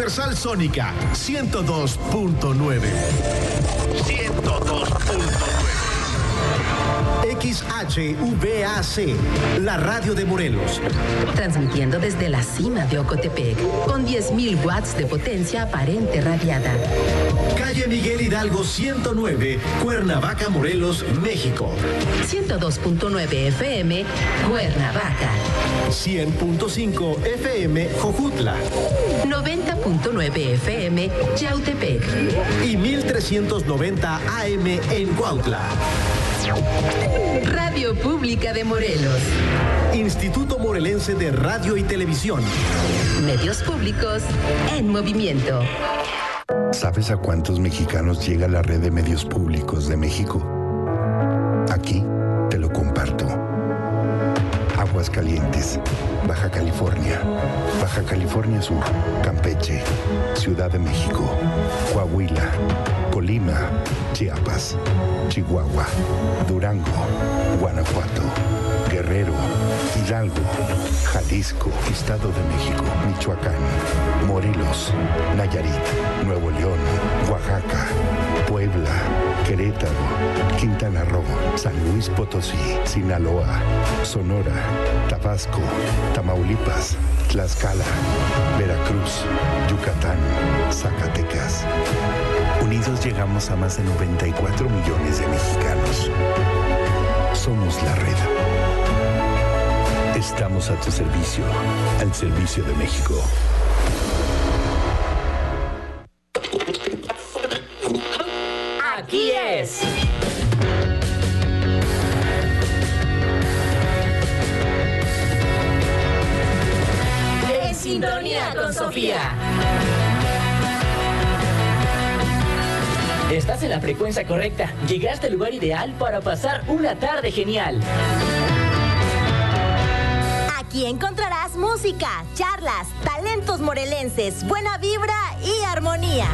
Universal Sónica 102.9. 102.9. XHVAC, la radio de Morelos. Transmitiendo desde la cima de Ocotepec, con 10.000 watts de potencia aparente radiada. Calle Miguel Hidalgo 109, Cuernavaca, Morelos, México. 102.9 FM, Cuernavaca. 100.5 FM, Jojutla. 90.9 FM, Yautepec. Y 1390 AM en Cuautla. Radio Pública de Morelos. Instituto Morelense de Radio y Televisión. Medios públicos en movimiento. ¿Sabes a cuántos mexicanos llega la red de medios públicos de México? Aquí te lo comparto. Aguascalientes, Baja California Sur, Campeche, Ciudad de México, Coahuila, Colima, Chiapas, Chihuahua, Durango, Guanajuato, Guerrero, Hidalgo, Jalisco, Estado de México, Michoacán, Morelos, Nayarit, Nuevo León, Oaxaca, Puebla, Querétaro, Quintana Roo, San Luis Potosí, Sinaloa, Sonora, Tabasco, Tamaulipas, Tlaxcala, Veracruz, Yucatán, Zacatecas. Unidos llegamos a más de 94 millones de mexicanos. Somos la red. Estamos a tu servicio, al servicio de México. Aquí es. En sintonía con Sofía. Estás en la frecuencia correcta. Llegaste al lugar ideal para pasar una tarde genial. Aquí encontrarás música, charlas, talentos morelenses, buena vibra y armonía.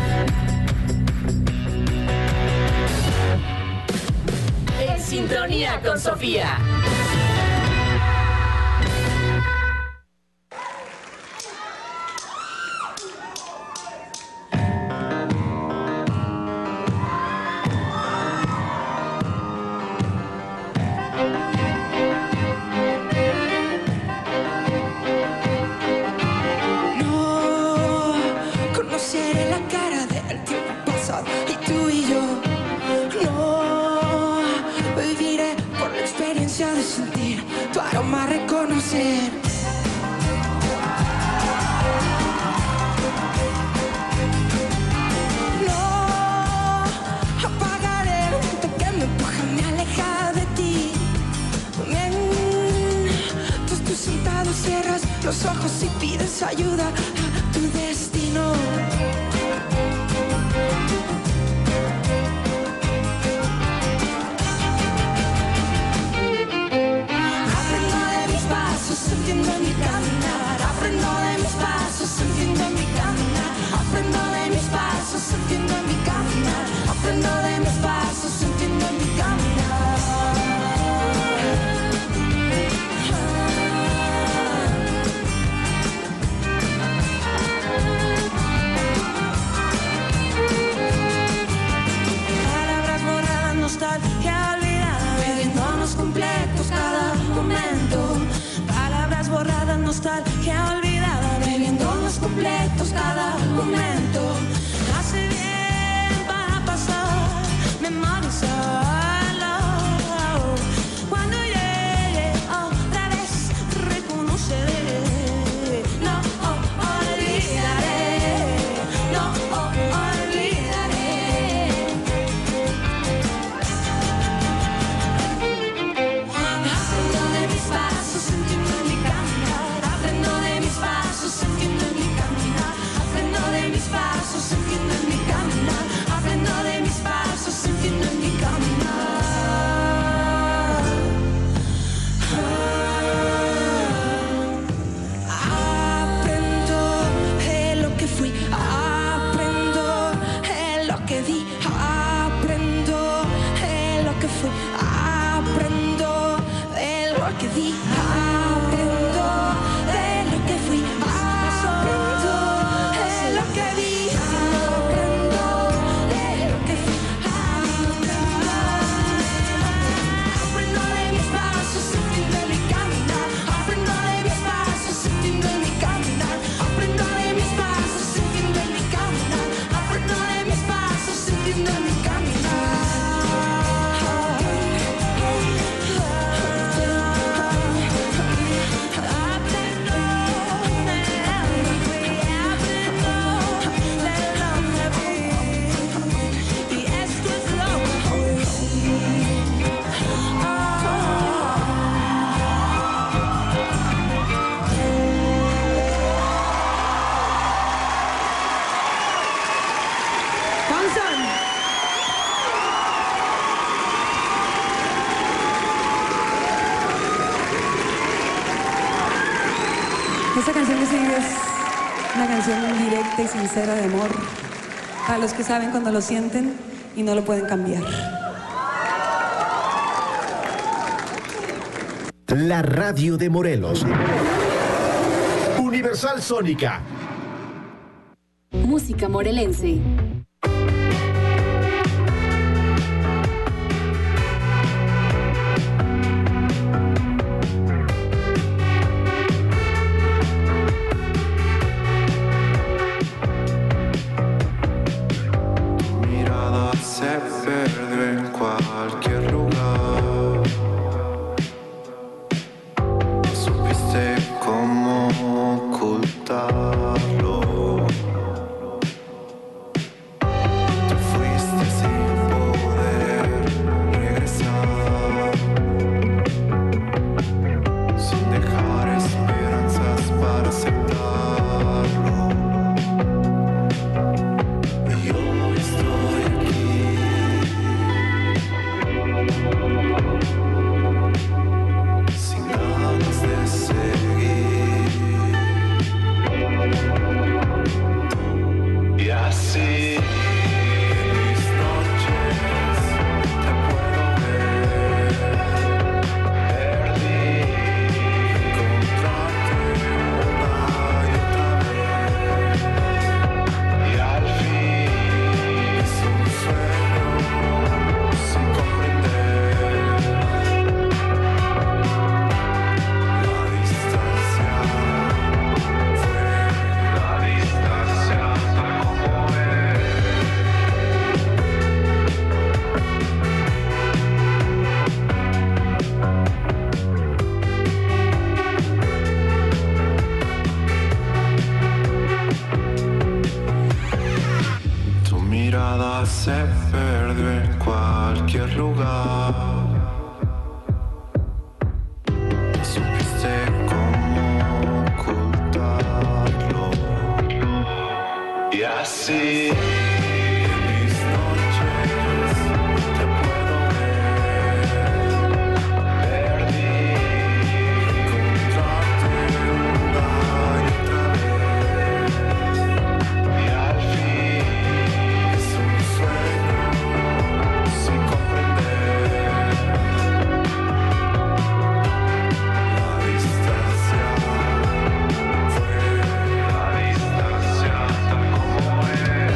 En sintonía con Sofía. Los ojos y pides ayuda a tu destino. Aprendo de mis pasos, entiendo mi caminar. Aprendo de mis pasos, entiendo mi caminar. Aprendo de mis pasos, entiendo mi caminar. Aprendo de mis pasos, entiendo mi caminar. Nostalgia olvidada, viviéndonos completos cada momento. Palabras borradas, nostalgia olvidada, viviéndonos completos cada momento. Hace bien para pasar, memorizarlo. Cuando llegue otra vez, reconoceré. No olvidaré, no olvidaré. Aprendo de mis pasos, entiendo mi caminar. Aprendo de mis pasos, entiendo mi caminar. Aprendo de mis pasos. Esta canción que sigue es una canción directa y sincera de amor para los que saben cuando lo sienten y no lo pueden cambiar. La radio de Morelos. Universal Sónica. Música morelense. Se perdió en cualquier lugar. Supiste cómo ocultarlo. Y así en mis noches te puedo ver. Perdí encontrarte una y otra vez. Y al fin sin comprender la distancia fue la distancia tal como es.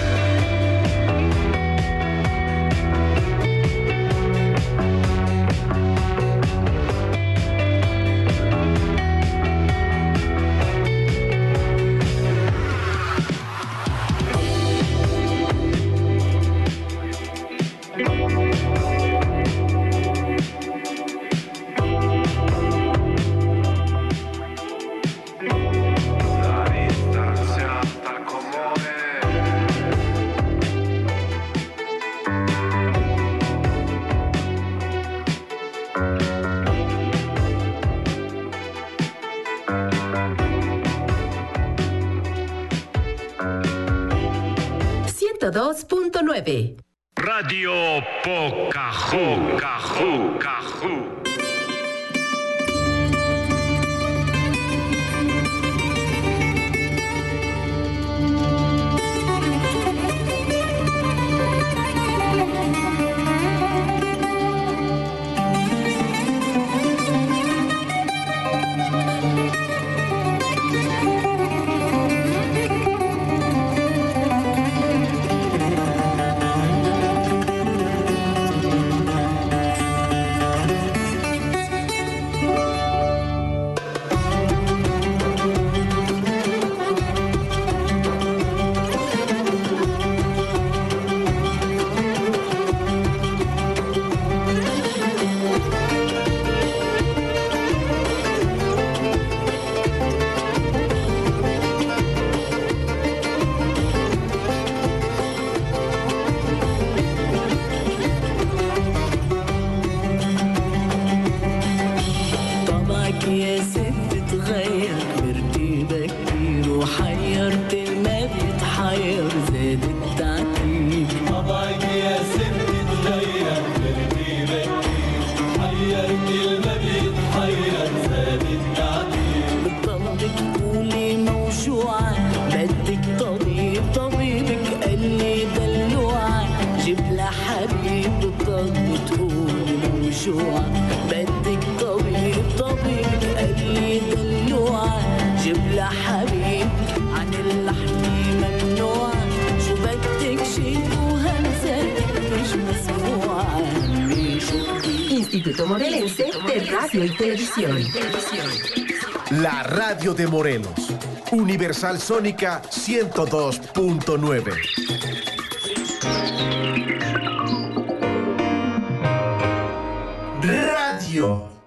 Radio Pocahú, Cajú, Cajú. الجوع بدك طبيب طبيب قال لي دلوعة جيب لها حبيب عن اللحم ممنوع شو بدك شيء وهمزاتك مش مسموعة Instituto Morelense de Radio y Televisión. La radio de Morelos. Universal Sónica 102.9. Radio